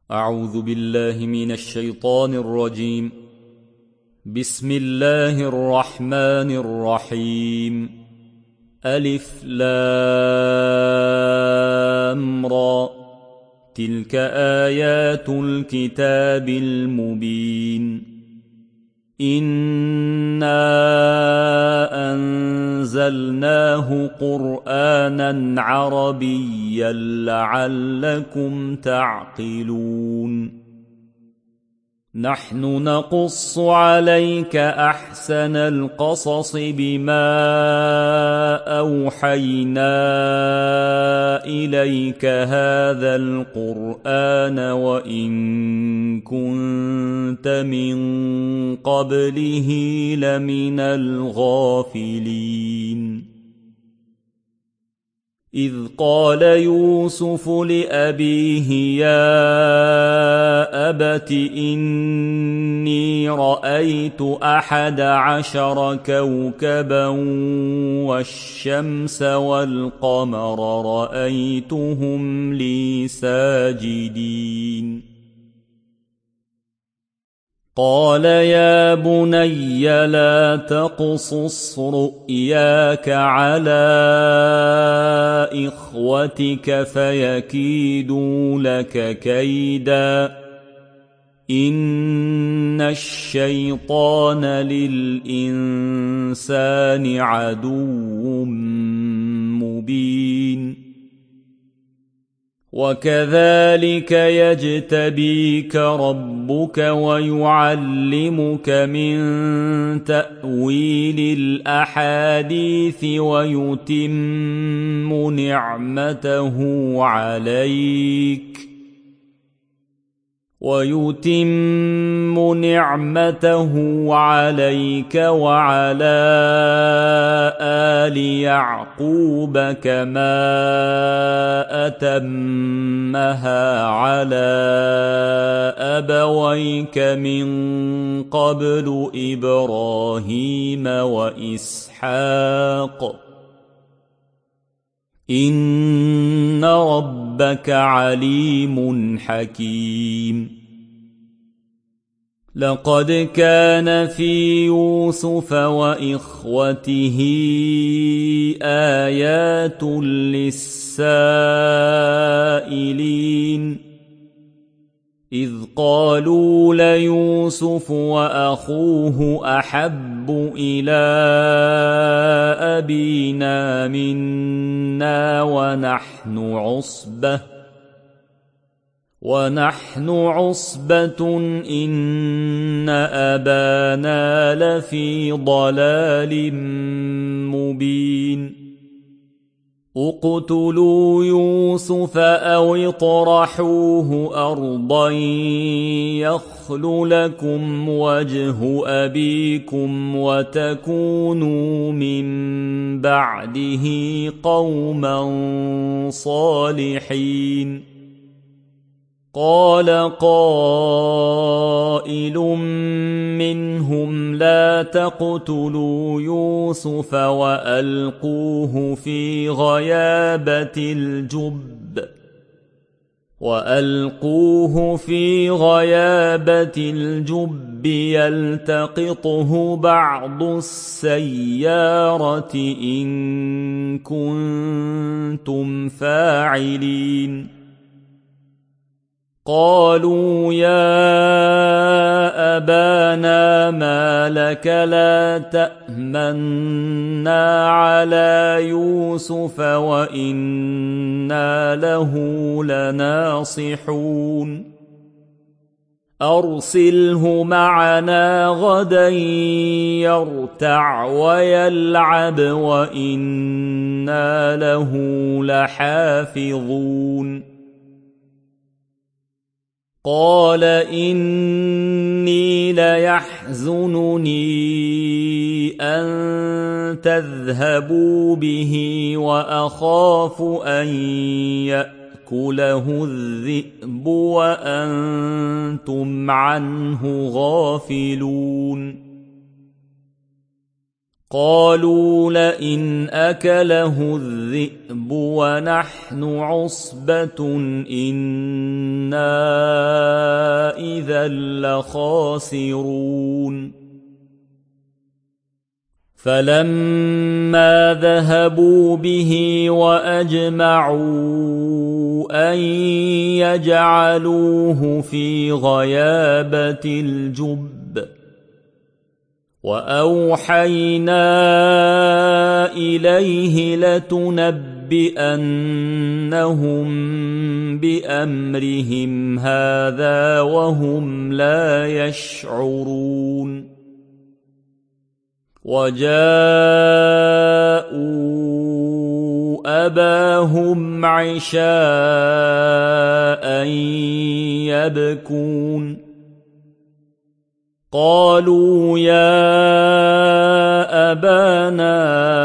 أعوذ بالله من الشيطان الرجيم. بسم الله الرحمن الرحيم. ألف لام را، تلك آيات الكتاب المبين. إنا أنزلناه قرآنا عربيا لعلكم تعقلون. نحن نقص عليك أحسن القصص بما أوحينا إليك هذا القرآن وإن كنت من قبله لمن الغافلين. إذ قال يوسف لأبيه يا أبت إني رأيت 11 كوكبا والشمس والقمر رأيتهم لي ساجدين. قال يا بني لا تقصص رؤياك على إخوتك فيكيدوا لك كيدا، إن الشيطان للإنسان عدو مبين. وكذلك يجتبيك ربك ويعلمك من تأويل الأحاديث ويتم نعمته عليك وعلى آل يعقوب كما أتمها على أبويك من قبل إبراهيم وإسحاق إن ربك عليم حكيم. لقد كان في يوسف وإخوته آيات للسائلين، إذ قالوا ليوسف وأخوه أحب إلى أبينا منا ونحن عصبة إن أبانا لفي ضلال مبين. اقتلوا يوسف أو اطرحوه أرضا يخل لكم وجه أبيكم وتكونوا من بعده قوما صالحين. قال قائل منهم لا تقتلوا يوسف وألقوه في غيابة الجب يلتقطه بعض السيارة إن كنتم فاعلين. قالوا يا أبانا ما لك لا تأمنا على يوسف وإنا له لناصحون. أرسله معنا غدا يرتع ويلعب وإنا له لحافظون. قال إني ليحزنني أن تذهبوا به وأخاف أن يأكله الذئب وأنتم عنه غافلون. قالوا لئن أكله الذئب ونحن عصبة إنا إذا لخاسرون فلما ذهبوا به وأجمعوا أن يجعلوه في غيابة الجب وأوحينا إليه لتنبئنهم بأمرهم هذا وهم لا يشعرون وجاءوا أباهم عشاء يبكون قالوا يا أبانا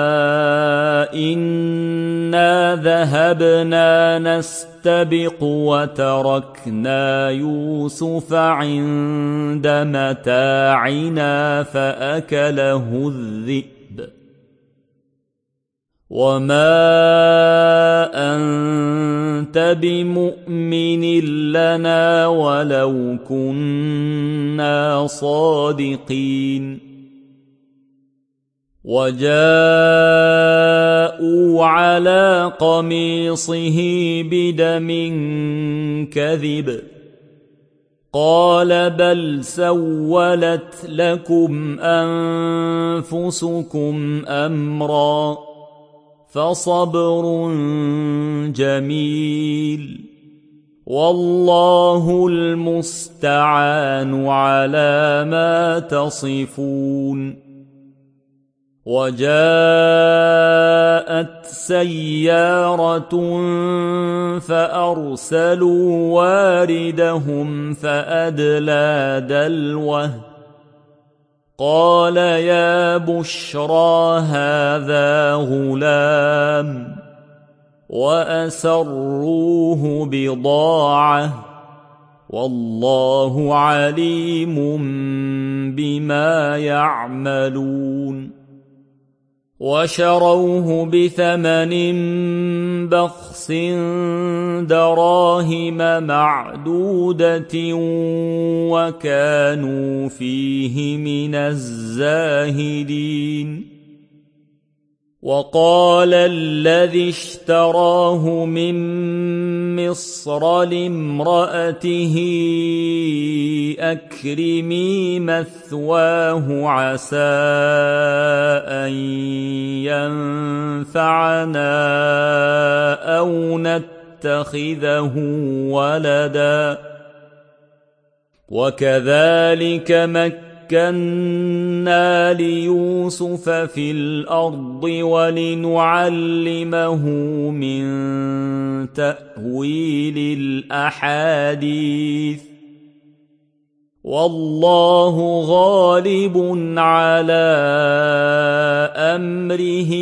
إنا ذهبنا نستبق وتركنا يوسف عند متاعنا فأكله الذئب وما أنت بمؤمن لنا ولو كنا صادقين وجاءوا على قميصه بدم كذب قال بل سولت لكم أنفسكم أمرا فصبر جميل والله المستعان على ما تصفون وجاءت سيارة فأرسلوا واردهم فأدلى دلوه قال يا بشرى هذا غلام وأسروه بضاعة والله عليم بما يعملون وشروه بثمن بخس دراهم معدودة وكانوا فيه من الزاهدين وقال الذي اشتراه من مصر لامرأته أكرمي مثواه عسى أن ينفعنا أو نتخذه ولدا وكذلك مكنا ليوسف في الأرض ولنعلمه من تأويل الأحاديث والله غالب على أمره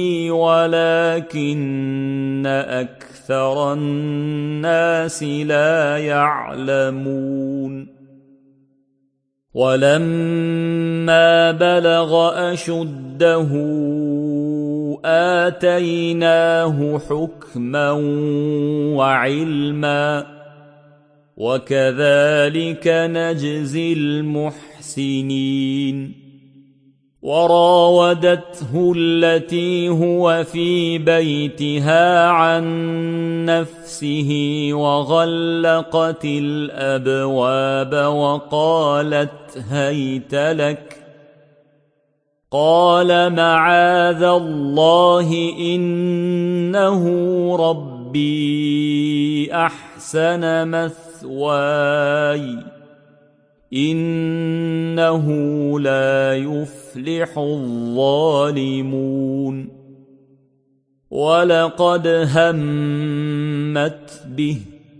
ولكن أكثر الناس لا يعلمون ولما بلغ أشده آتيناه حكما وعلما وكذلك نجزي المحسنين وراودته التي هو في بيتها عن نفسه وغلقت الأبواب وقالت هيت لك قال معاذ الله إنه ربي أحسن مثواي إنه لا يفلح الظالمون ولقد همت به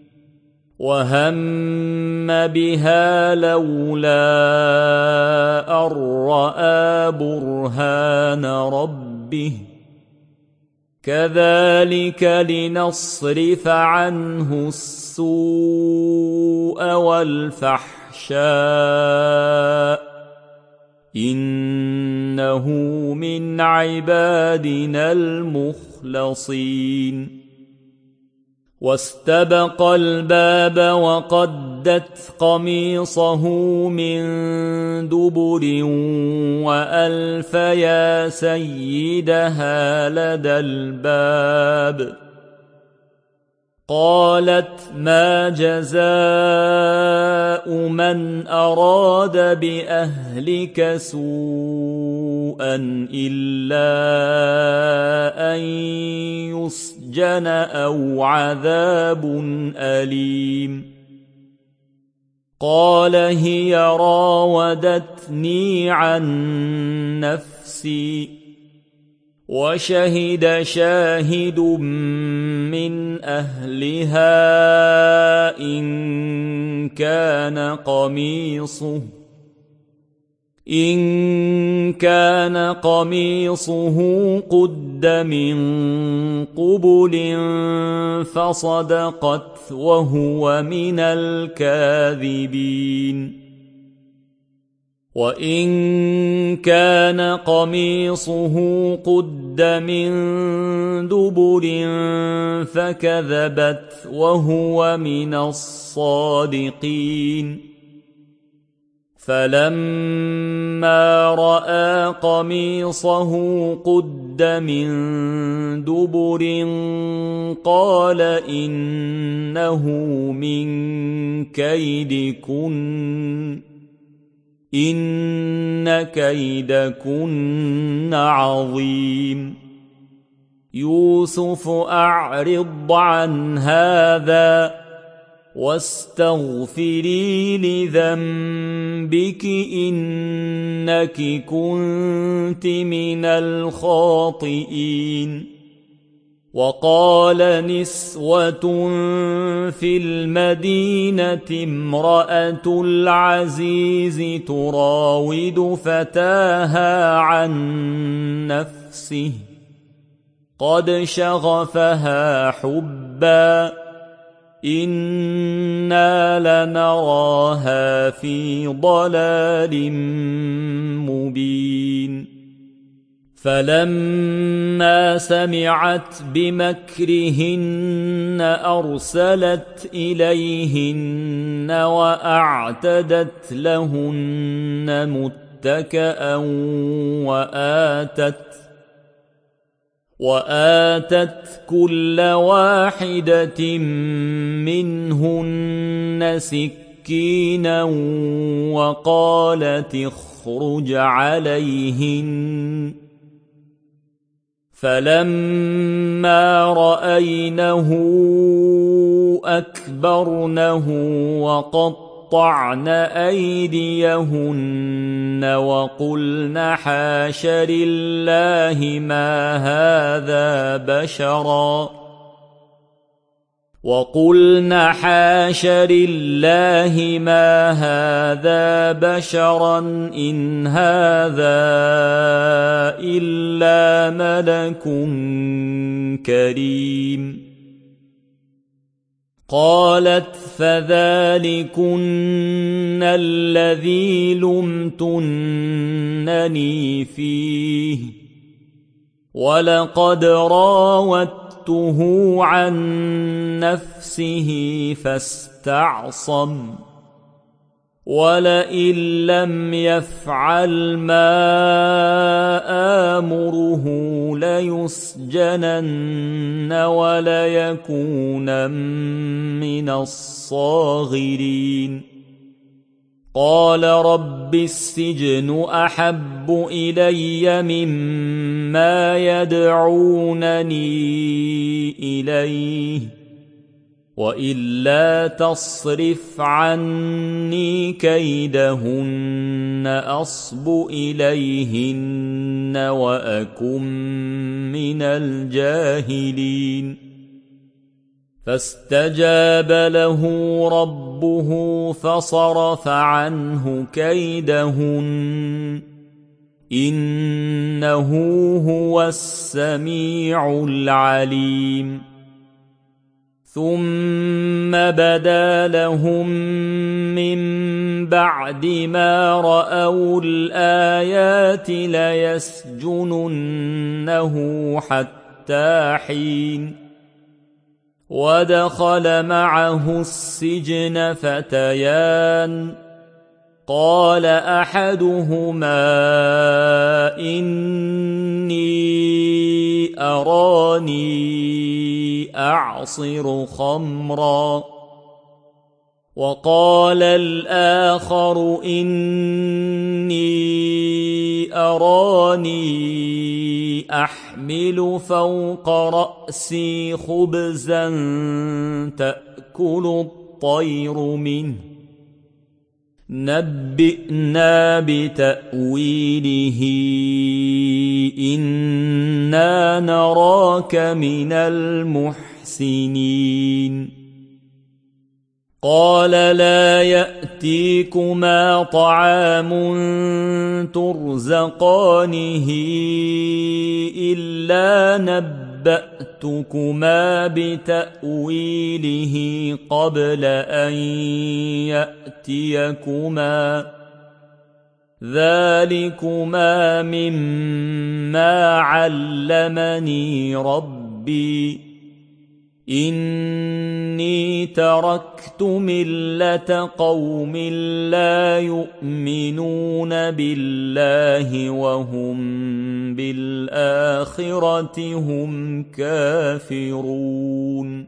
وهم بها لولا أن رأى برهان ربه كذلك لنصرف عنه السوء والفحشاء إنه من عبادنا المخلصين واستبق الباب وقدر وقدت قميصه من دبر وألف يا سيدها لدى الباب. قالت ما جزاء من أراد بأهلك سوءا إلا أن يسجن أو عذاب أليم. قال هي راودتني عن نفسي. وشهد شاهد من أهلها إن كان قميصه قد من قبل فصدقت وهو من الكاذبين. وإن كان قميصه قد من دبر فكذبت وهو من الصادقين. فلما رأى قميصه قد من دبر قال إنه من كيدكن إن كيدكن عظيم. يوسف أعرض عن هذا واستغفري لذنبك إنك كنت من الخاطئين. وقال نسوة في المدينة امرأة العزيز تراود فتاها عن نفسه قد شغفها حبا إنا لنراها في ضلال مبين. فلما سمعت بمكرهن أرسلت إليهن وأعتدت لهن متكأ وآتت كل واحدة منهن سكينا وقالت اخرج عليهن. فلما رأينه أكبرنه وقطعن أيديهن وقلن حاش لله ما هذا بشرا إن هذا إلا ملك كريم. قالت فذلكن الذي لمتنني فيه ولقد راودته عن نفسه فاستعصم ولئن لم يفعل ما آمره ليسجنن وليكونن من الصاغرين. قال رب السجن أحب إلي مما يدعونني إليه وإلا تصرف عني كيدهن أصب إليهن وأكن من الجاهلين. فاستجاب له ربه فصرف عنه كيدهن إنه هو السميع العليم. ثم بدا لهم من بعد ما رأوا الآيات ليسجننه حتى حين. ودخل معه السجن فتيان قال أحدهما إني أراني أعصر خمرا وقال الآخر إني أراني أحمل فوق رأسي خبزا تأكل الطير منه نبئنا بتأويله إنا نراك من المحسنين قال لا يأتيكما طعام ترزقانه إلا نبأتكما بتأويله قبل أن يأتيكما ذلكما مما علمني ربي إني تركت ملة قوم لا يؤمنون بالله وهم بالآخرة هم كافرون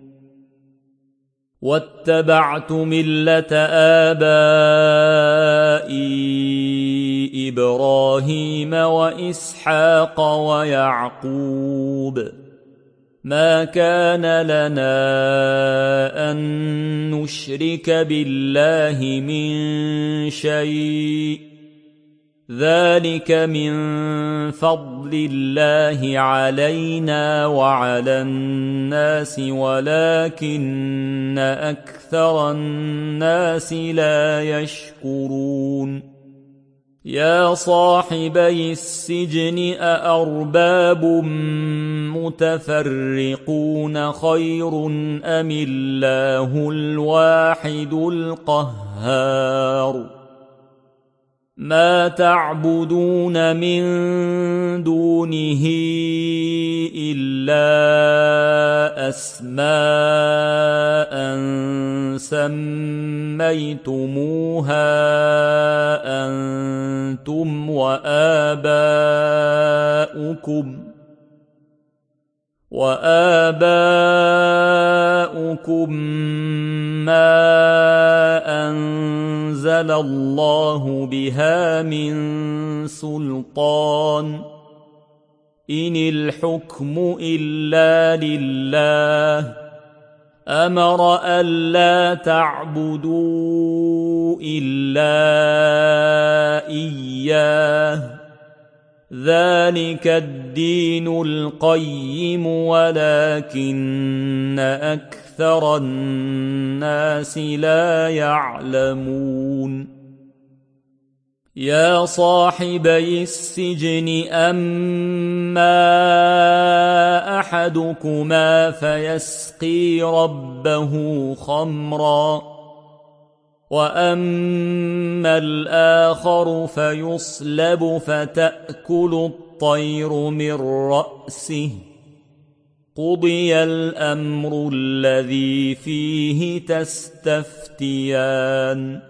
واتبعت ملة آبائي إبراهيم وإسحاق ويعقوب ما كان لنا أن نشرك بالله من شيء ذلك من فضل الله علينا وعلى الناس ولكن أكثر الناس لا يشكرون يا صاحبي السجن أأرباب متفرقون خير أم الله الواحد القهار ما تعبدون من دونه إلا أسماء سميتموها أنتم وآباؤكم ما أنزل الله بها من سلطان إن الحكم إلا لله أمر ألا تعبدوا إلا إياه ذلك الدين القيم ولكن أكثر الناس لا يعلمون يا صاحبي السجن أما أحدكما فيسقي ربه خمرا وأما الآخر فيصلب فتأكل الطير من رأسه قضي الأمر الذي فيه تستفتيان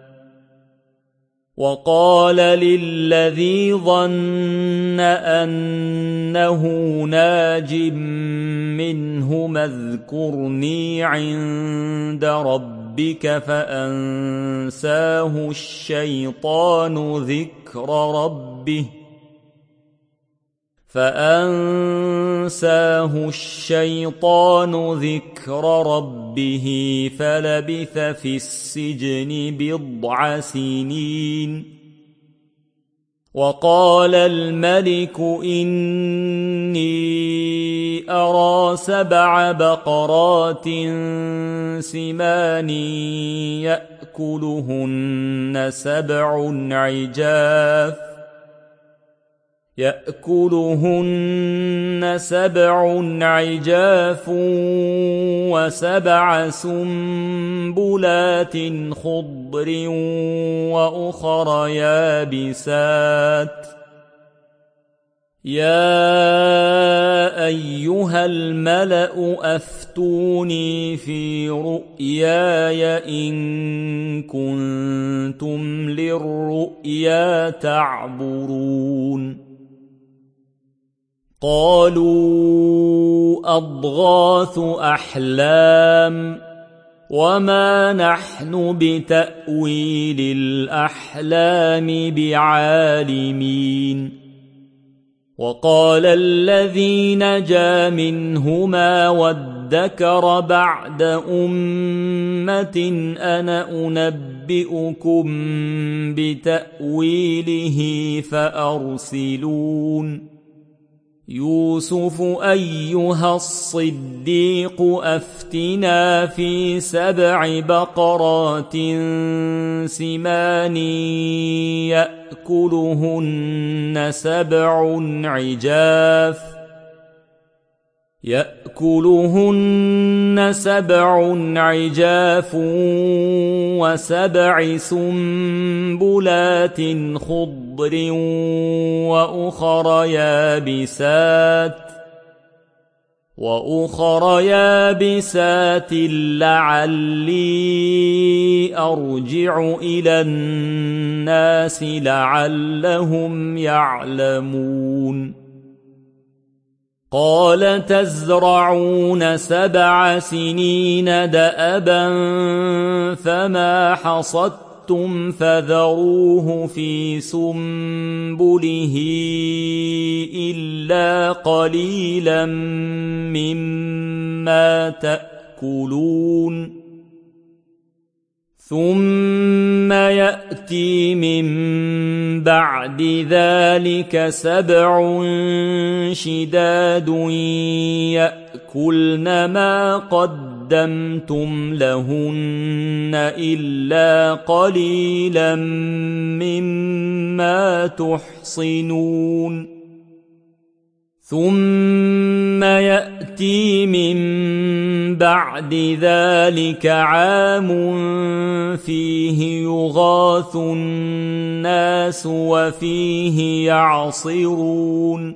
وقال للذي ظن أنه ناج منهما اذكرني عند ربك فأنساه الشيطان ذكر ربه فلبث في السجن بضع سنين وقال الملك إني أرى 7 بقرات سمان يأكلهن 7 عجاف و7 سنبلات خضر وأخر يابسات يا أيها الملأ أفتوني في رؤياي إن كنتم للرؤيا تعبرون قالوا أضغاث أحلام وما نحن بتأويل الأحلام بعالمين وقال الذي نجا منهما وادكر بعد أمة أنا أنبئكم بتأويله فأرسلون يوسف أيها الصديق أفتنا في 7 بقرات سمان يأكلهن 7 عجاف و7 سنبلات خضر وأخر يابسات لعلي أرجع إلى الناس لعلهم يعلمون قال تزرعون 7 سنين دأبا فما حصدتم فذروه في سنبله إلا قليلا مما تأكلون ثم يأتي من بعد ذلك 7 شداد يأكلن ما قدمتم لهن إلا قليلا مما تحصنون ثم يأتي من بعد ذلك عام فيه يغاث الناس وفيه يعصرون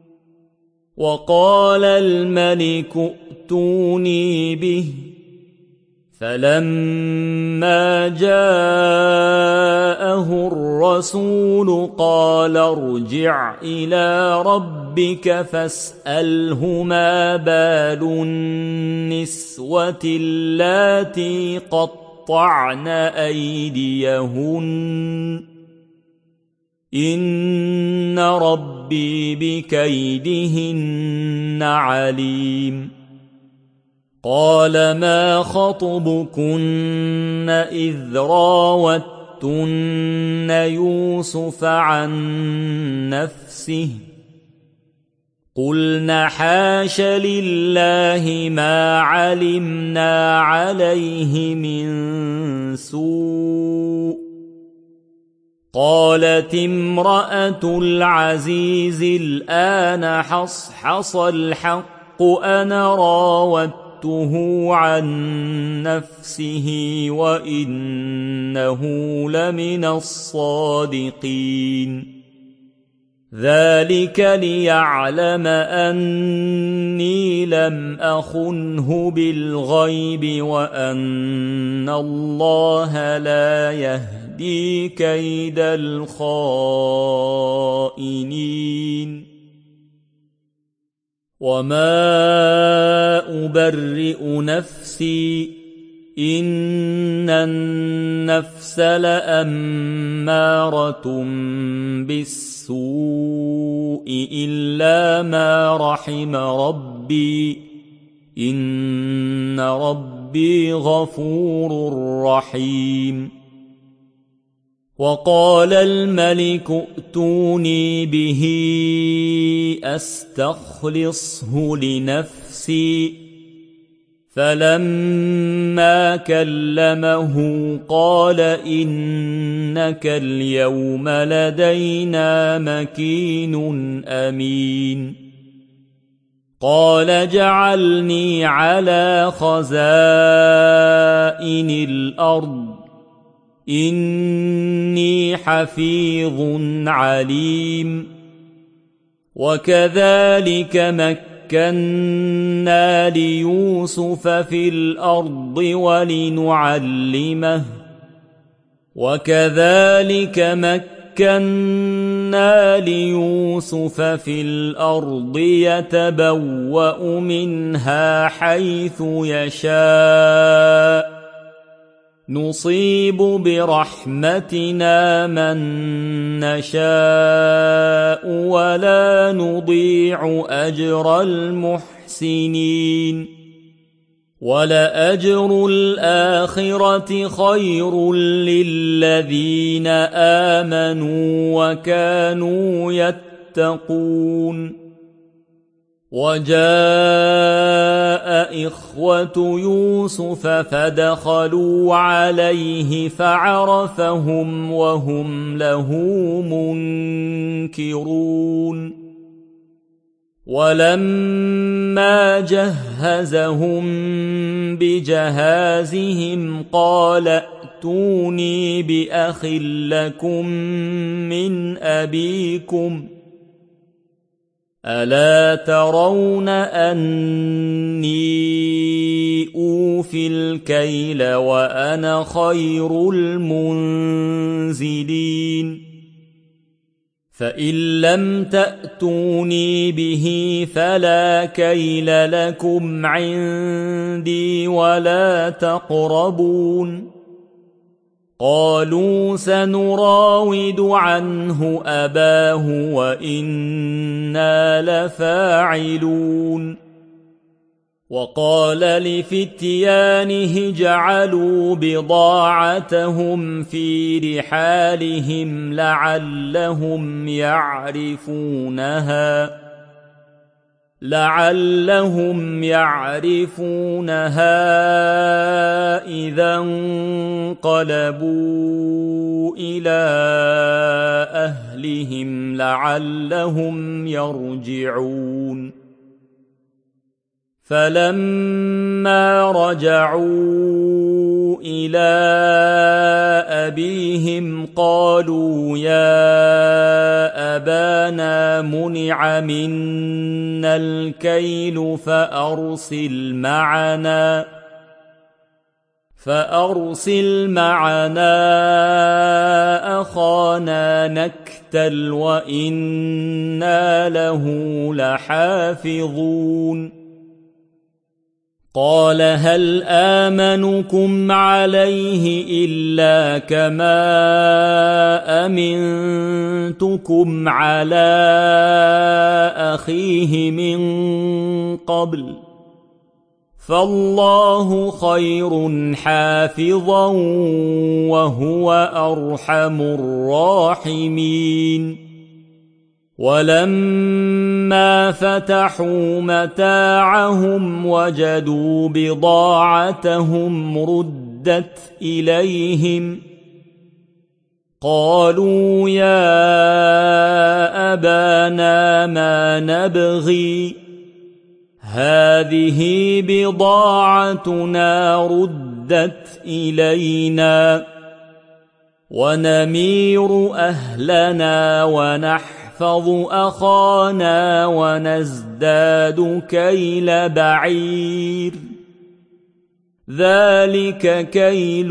وقال الملك ائتوني به فلما جاءه الرسول قال ارجع إلى ربك فاسأله ما بال النسوة اللاتي قطعن أيديهن إن ربي بكيدهن عليم قال ما خطبكن إذ راوتن يوسف عن نفسه قلن حاش لله ما علمنا عليه من سوء قالت امرأة العزيز الآن حصحص الحق أنا راودته عن نفسه وإنه لمن الصادقين ذلك ليعلم أني لم أخنه بالغيب وأن الله لا يهدي كيد الخائنين وما أبرئ نفسي إن النفس لأمارة بالسوء إلا ما رحم ربي إن ربي غفور رحيم وقال الملك ائتوني به أستخلصه لنفسي فلما كلمه قال إنك اليوم لدينا مكين أمين قال جعلني على خزائن الأرض إني حفيظ عليم وكذلك مكنا ليوسف في الأرض يتبوأ منها حيث يشاء نصيب برحمتنا من نشاء ولا نضيع أجر المحسنين ولأجر الآخرة خير للذين آمنوا وكانوا يتقون وجاء إخوة يوسف فدخلوا عليه فعرفهم وهم له منكرون ولما جهزهم بجهازهم قال ائتوني بأخ لكم من أبيكم ألا ترون أني أوفي الكيل وأنا خير المنزلين فإن لم تأتوني به فلا كيل لكم عندي ولا تقربون قالوا سنراود عنه أباه وإنا لفاعلون وقال لفتيانه جعلوا بضاعتهم في رحالهم لعلهم يعرفونها إذا انقلبوا إلى أهلهم لعلهم يرجعون فلما رجعوا إلى أبيهم قالوا يا أبانا منع منا الكيل فأرسل معنا أخانا نكتل وإنا له لحافظون قال هل آمنكم عليه إلا كما أمنتكم على أخيه من قبل فالله خير حافظا وهو أرحم الراحمين ولما فتحوا متاعهم وجدوا بضاعتهم ردت إليهم قالوا يا أبانا ما نبغي هذه بضاعتنا ردت إلينا ونمير أهلنا ونحفظ أخانا ونزداد كيل بعير ذلك كيل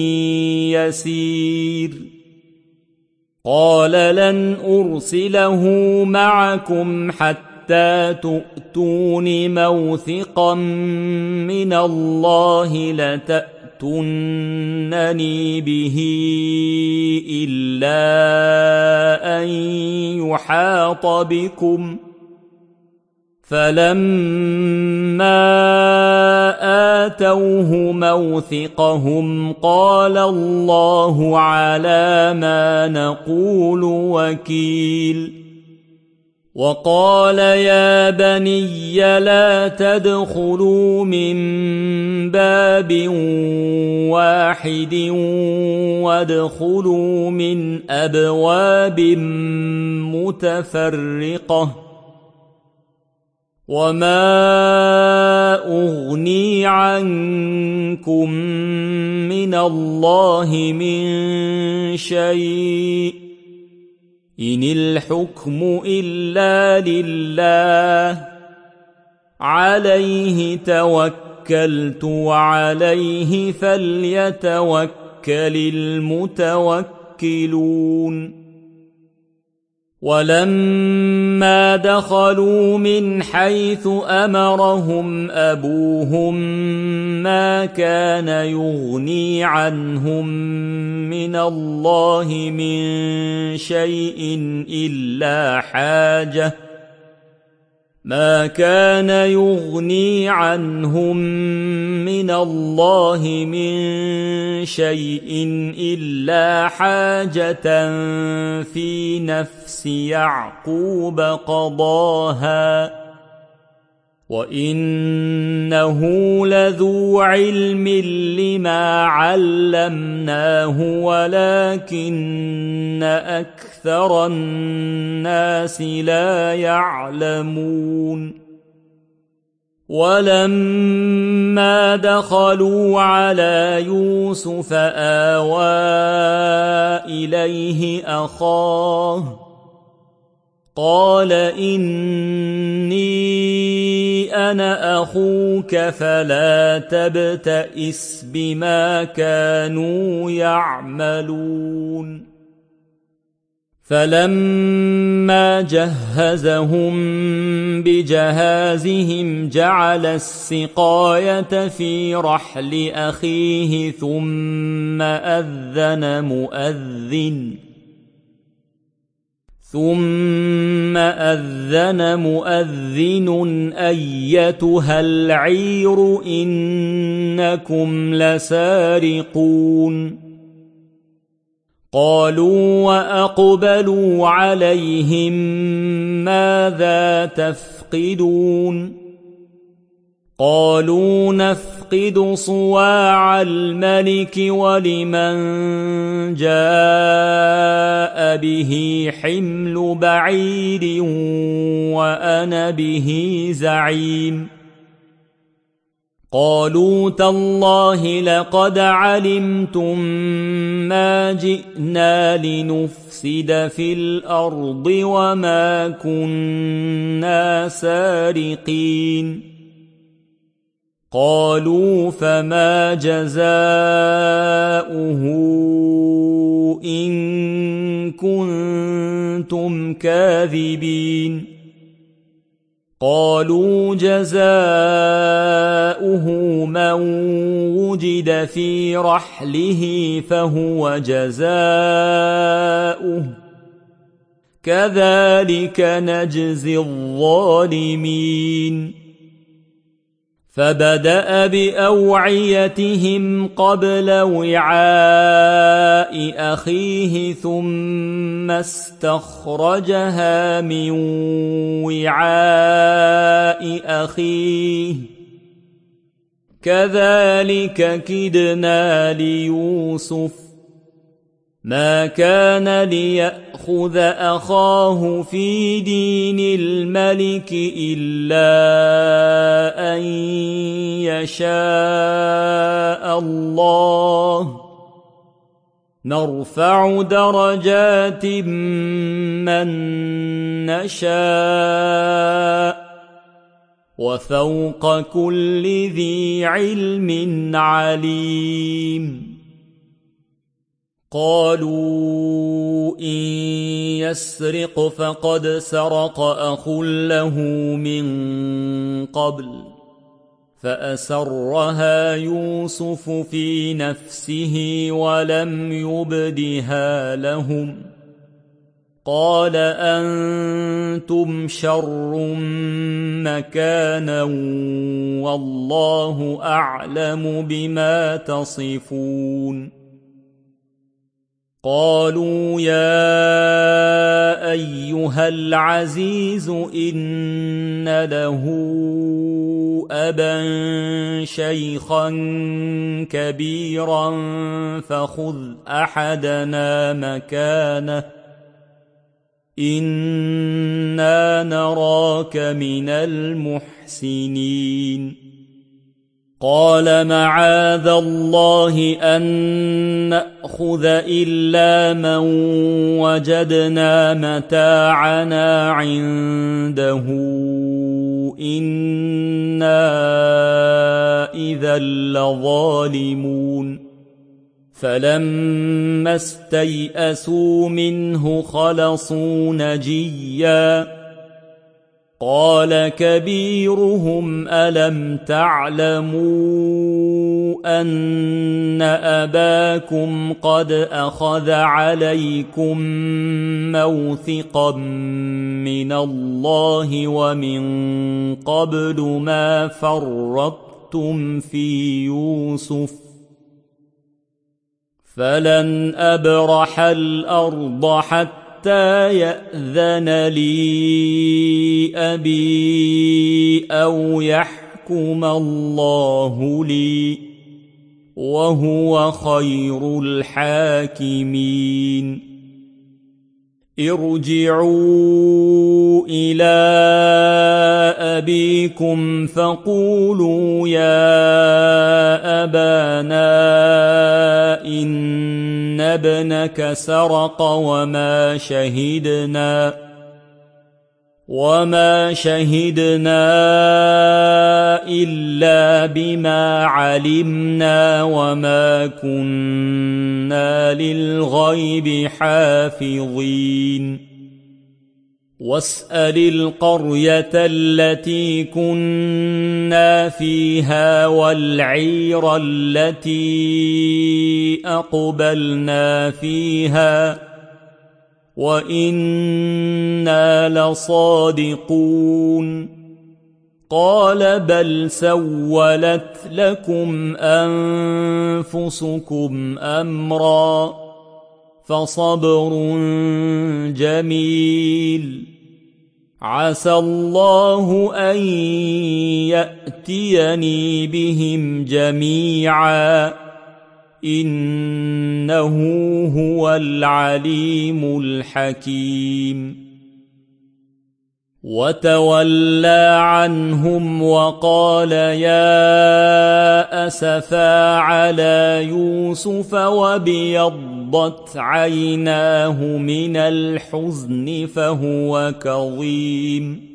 يسير قال لن أرسله معكم حتى تؤتون موثقا من الله لتأتونني به إلا أن يحاط بكم فلما آتوه موثقهم قال الله على ما نقول وكيل وقال يا بني لا تدخلوا من باب واحد وادخلوا من أبواب متفرقة وما أغني عنكم من الله من شيء إن الحكم إلا لله عليه توكلت وعليه فليتوكل المتوكلون ولما دخلوا من حيث أمرهم أبوهم ما كان يغني عنهم من الله من شيء إلا حاجة في نفس يعقوب قضاها وإنه لذو علم لما علمناه ولكن أكثر الناس لا يعلمون ولما دخلوا على يوسف آوى إليه أخاه قال إني أنا أخوك فلا تبتئس بما كانوا يعملون فلما جهزهم بجهازهم جعل السقاية في رحل أخيه ثم أذن مؤذن أيتها العير إنكم لسارقون قالوا وأقبلوا عليهم ماذا تفقدون قالوا نفقد صواع الملك ولمن جاء به حمل بعير وأنا به زعيم قالوا تالله لقد علمتم ما جئنا لنفسد في الأرض وما كنا سارقين قالوا فما جزاؤه إن كنتم كاذبين قالوا جزاؤه من وجد في رحله فهو جزاؤه كذلك نجزي الظالمين فبدأ بأوعيتهم قبل وعاء أخيه ثم استخرجها من وعاء أخيه كذلك كدنا ليوسف ما كان ليأخذ أخاه في دين الملك إلا أن يشاء الله نرفع درجات من نشاء وفوق كل ذي علم عليم قالوا إن يسرق فقد سرق أخ له من قبل فأسرها يوسف في نفسه ولم يبدها لهم قال أنتم شر مكانا والله أعلم بما تصفون قالوا يا أيها العزيز إن له أبا شيخا كبيرا فخذ أحدنا مكانه إنا نراك من المحسنين قال معاذ الله أن نأخذ إلا من وجدنا متاعنا عنده إنا إذا لظالمون فلما استيئسوا منه خلصوا نجيا قال كبيرهم ألم تعلموا أن أباكم قد أخذ عليكم موثقا من الله ومن قبل ما فرطتم في يوسف فلن أبرح الأرض حتى يأذن لي أبي أو يحكم الله لي وهو خير الحاكمين ارجعوا إلى أبيكم فقولوا يا أبانا إن ابنك سرق وما شهدنا إلا بما علمنا وما كنا للغيب حافظين واسأل القرية التي كنا فيها والعير التي أقبلنا فيها وإنا لصادقون قال بل سولت لكم أنفسكم أمرا فصبر جميل عسى الله أن يأتيني بهم جميعا إنه هو العليم الحكيم وتولى عنهم وقال يا أسفا على يوسف وابيضت عيناه من الحزن فهو كظيم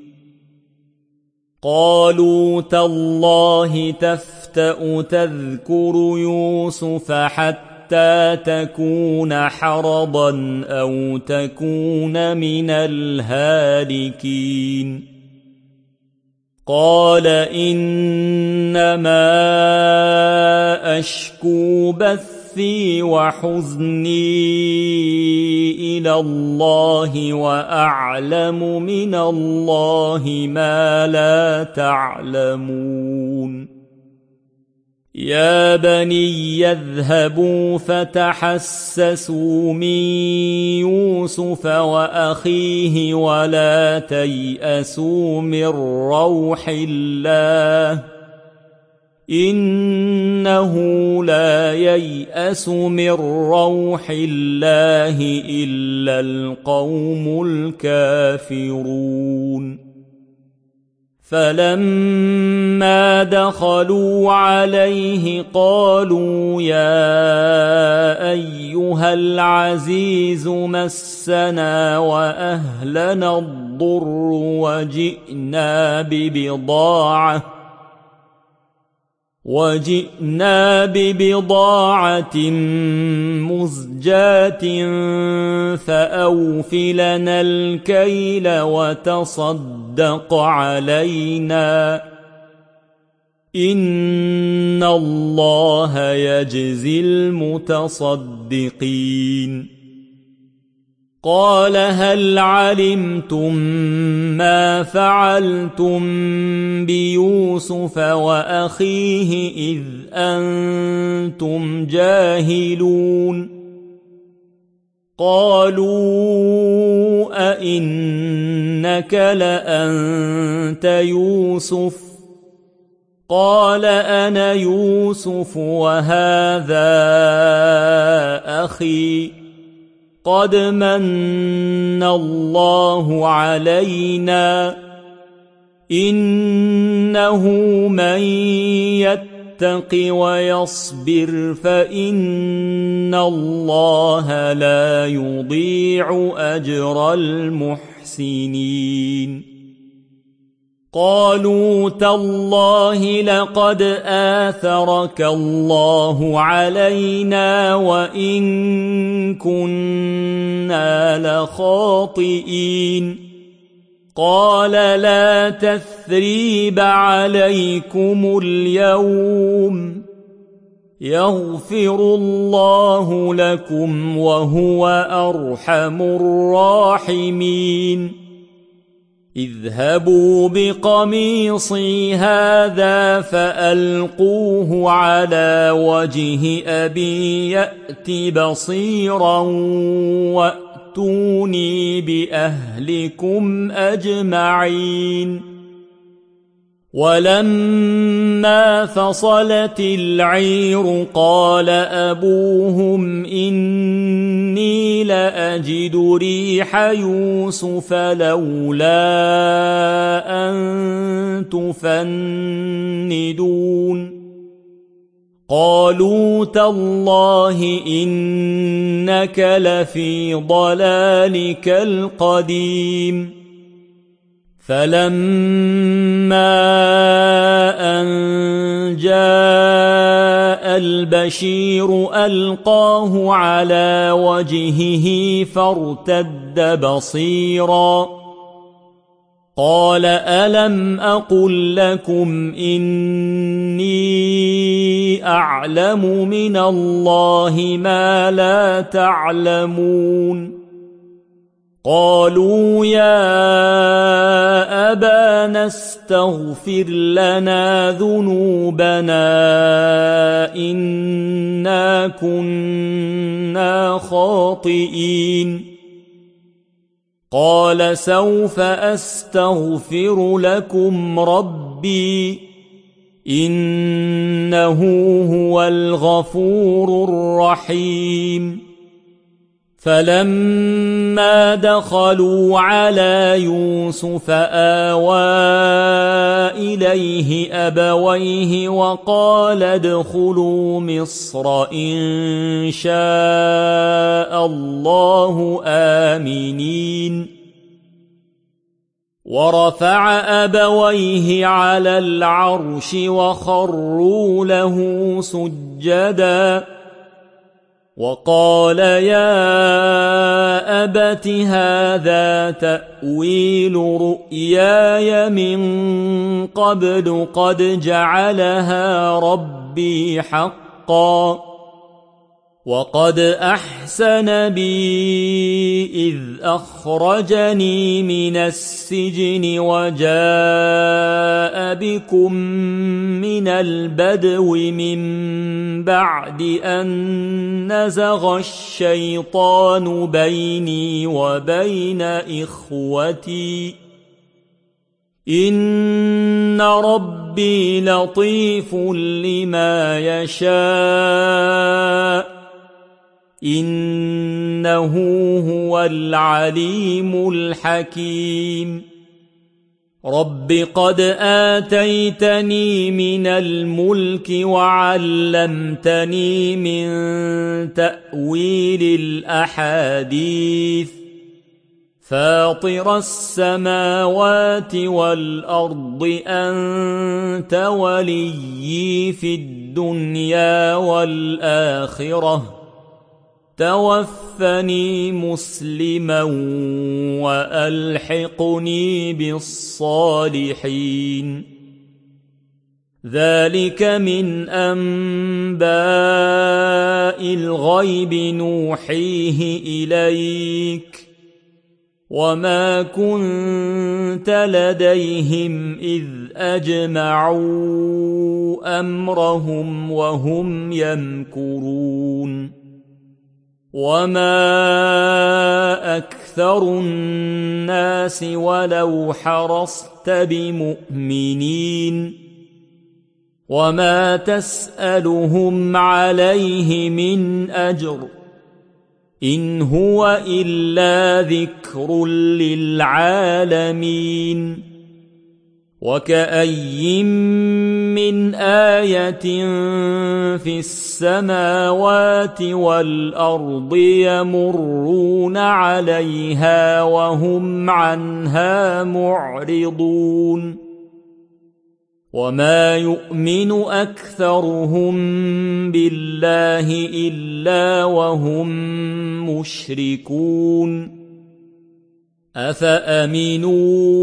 قالوا تالله تفتأ تذكر يوسف حتى تكون حرضا أو تكون من الهالكين قال إنما أشكو بثي وحزني إلى الله وأعلم من الله ما لا تعلمون يا بني يذهبوا فتحسسوا من يوسف وأخيه ولا تيأسوا من روح الله إنه لا ييأس من روح الله إلا القوم الكافرون فلما دخلوا عليه قالوا يا أيها العزيز مسنا وأهلنا الضر وجئنا ببضاعة مزجاة فأوف لنا الكيل وتصدق علينا إن الله يجزي المتصدقين قال هل علمتم ما فعلتم بيوسف وأخيه إذ أنتم جاهلون قالوا أئنك لأنت يوسف قال أنا يوسف وهذا أخي قد من الله علينا إنه من يتق ويصبر فإن الله لا يضيع أجر المحسنين. قالوا تالله لقد آثرك الله علينا وإن كنا لخاطئين. قال لا تثريب عليكم اليوم يغفر الله لكم وهو أرحم الراحمين. اذهبوا بقميصي هذا فألقوه على وجه أبي يأت بصيرا وأتوني بأهلكم أجمعين. ولما فصلت العير قال أبوهم إني لأجد ريح يوسف لولا أن تفندون. قالوا تالله إنك لفي ضلالك القديم. فلما أن جاء البشير ألقاه على وجهه فارتد بصيرا قال ألم أقل لكم إني أعلم من الله ما لا تعلمون. قالوا يا أبانا استغفر لنا ذنوبنا إنا كنا خاطئين. قال سوف أستغفر لكم ربي إنه هو الغفور الرحيم. فلما دخلوا على يوسف آوى إليه أبويه وقال ادخلوا مصر إن شاء الله آمنين. ورفع أبويه على العرش وخروا له سجداً وقال يا أبت هذا تأويل رؤياي من قبل قد جعلها ربي حقا وقد أحسن بي إذ أخرجني من السجن وجاء بكم من البدو من بعد أن نزغ الشيطان بيني وبين إخوتي إن ربي لطيف لما يشاء إنه هو العليم الحكيم. رب قد آتيتني من الملك وعلمتني من تأويل الأحاديث فاطر السماوات والأرض أنت وليي في الدنيا والآخرة توفني مسلما وألحقني بالصالحين. ذلك من أنباء الغيب نوحيه إليك وما كنت لديهم إذ أجمعوا أمرهم وهم يمكرون. وما أكثر الناس ولو حرصت بمؤمنين وما تسألهم عليه من أجر إن هو إلا ذكر للعالمين. وكأي من آية في السماوات والأرض يمرون عليها وهم عنها معرضون وما يؤمن أكثرهم بالله إلا وهم مشركون أفأمنوا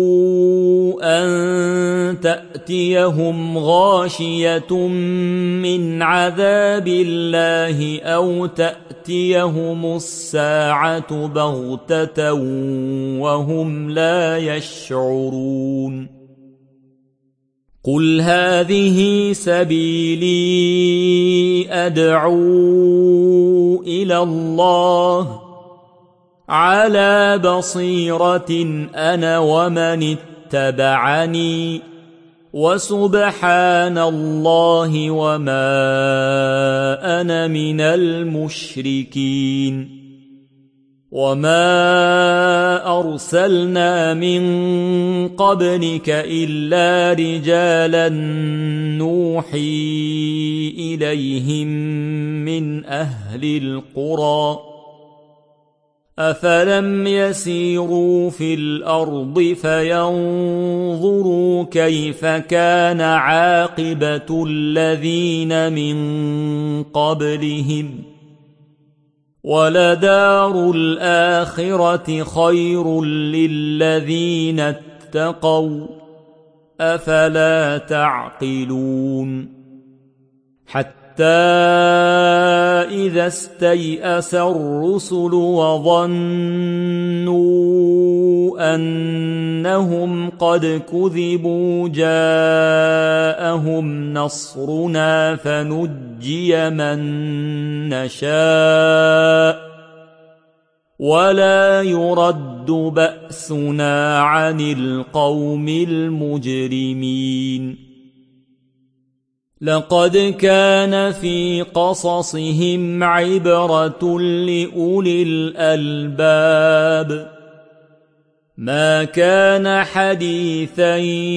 أن تأتيهم غاشية من عذاب الله أو تأتيهم الساعة بغتة وهم لا يشعرون قل هذه سبيلي أدعو إلى الله على بصيرة أنا ومن اتبعني وسبحان الله وما أنا من المشركين وما أرسلنا من قبلك إلا رجالا نوحي إليهم من أهل القرى أفلم يسيروا في الأرض فينظروا كيف كان عاقبة الذين من قبلهم ولدار الآخرة خير للذين اتقوا أفلا تعقلون حتى إذا استيأس الرسل وظنوا أنهم قد كذبوا جاءهم نصرنا فنجي من نشاء ولا يرد بأسنا عن القوم المجرمين لقد كان في قصصهم عبرة لأولي الألباب ما كان حديثا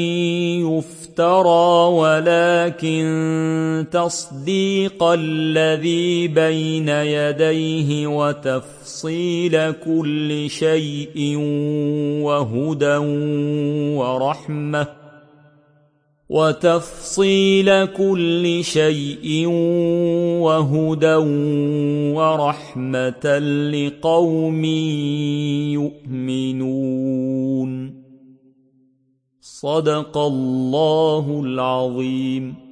يفترى ولكن تصديق الذي بين يديه وتفصيل كل شيء وهدى ورحمة لقوم يؤمنون صدق الله العظيم.